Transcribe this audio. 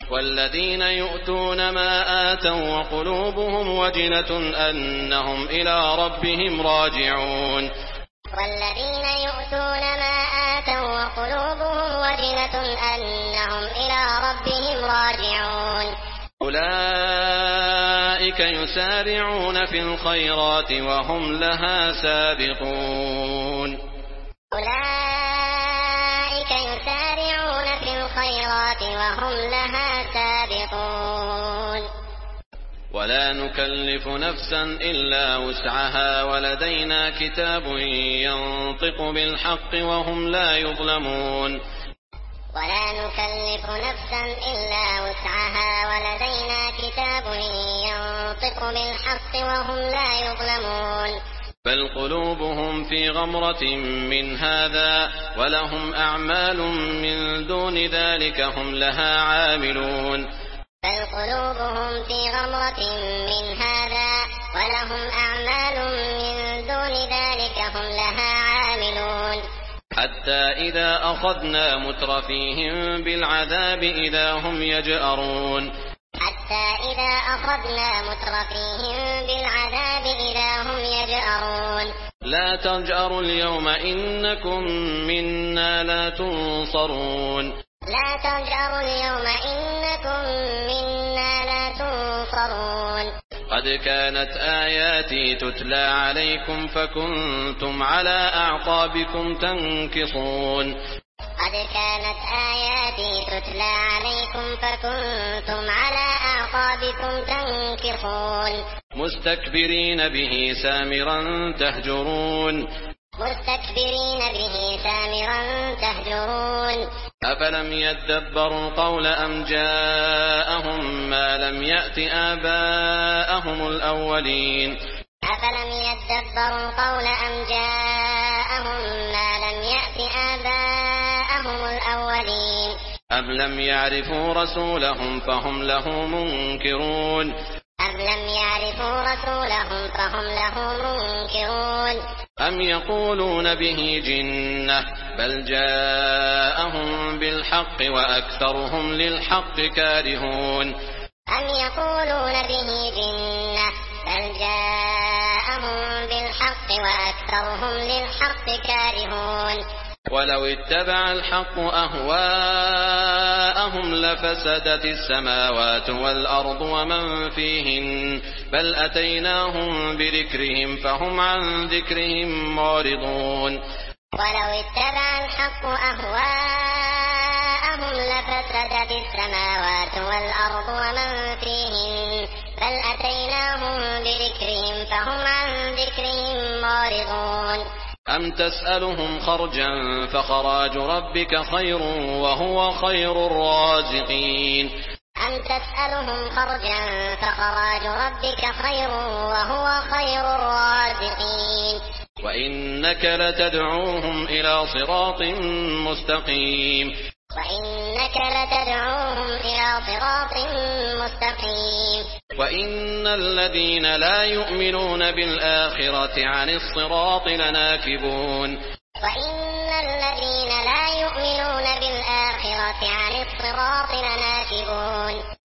والذين يؤتون ما آتوا وقلوبهم وجلة أنهم إلى ربهم راجعون والذين يؤتون ما آتوا وقلوبهم وجلة أنهم إلى ربهم راجعون أولئك يسارعون في الخيرات وهم لها سابقون أولئك يسارعون في الخيرات وهم لها سابقون ولا نكلف نفسا إلا وسعها ولدينا كتاب ينطق بالحق وهم لا يظلمون ولا نكلف نفسا إلا وسعها ولدينا كتاب ينطق بالحق وهم لا يظلمون بل قلوبهم في غمرة من هذا ولهم أعمال من دون ذلك هم لها عاملون بل قلوبهم في غمرة من هذا ولهم أعمال من دون ذلك هم لها عاملون حتى إذا أخذنا مترفيهم بالعذاب إذا هم يجأرون حتى إذا أخذنا مترفيهم بالعذاب إذا هم يجأرون لا تجأروا اليوم إنكم منا لا تنصرون لا تجأروا اليوم إنكم منا لا تنصرون قد كانت آياتي تتلى عليكم فكنتم على أعقابكم تنكصون قد كانت آياتي تتلى عليكم فكنتم على أعقابكم تنكصون مستكبرين به سامرا تهجرون مستكبرين به سامرا تهجرون أفلم يدبروا القول أم جاءهم ما لم يأت آباءهم الأولين أفلم يدبروا القول أم جاءهم ما لم يأت آباءهم الأولين أم لم يعرفوا رسولهم فهم له منكرون أم لم يعرفوا رسولهم فهم له منكرون أم يقولون به جنة بل جاءهم بالحق وأكثرهم للحق كارهون أم يقولون به جنة بل جاءهم بالحق وأكثرهم للحق كارهون ولو اتبع الحق أهواءهم لفسدت السماوات والأرض ومن فيهن بل أتيناهم بذكرهم فهم عن ذكرهم معرضون ولو اتبع الحق أهواءهم لفسدت السماوات والأرض ومن فيهن بل أتيناهم بذكرهم فهم عن ذكرهم معرضون أم تسألهم خرجا فخراج ربك خير وهو خير الرازقين أم تسألهم خرجا فخراج ربك خير وهو خير الرازقين وإنك لتدعوهم إلى صراط مستقيم وإنك لتدعوهم إلى صراط مستقيم وإن الذين لا يؤمنون بالآخرة عن الصراط لناكبون وإن الذين لا يؤمنون بالآخرة عن الصراط لناكبون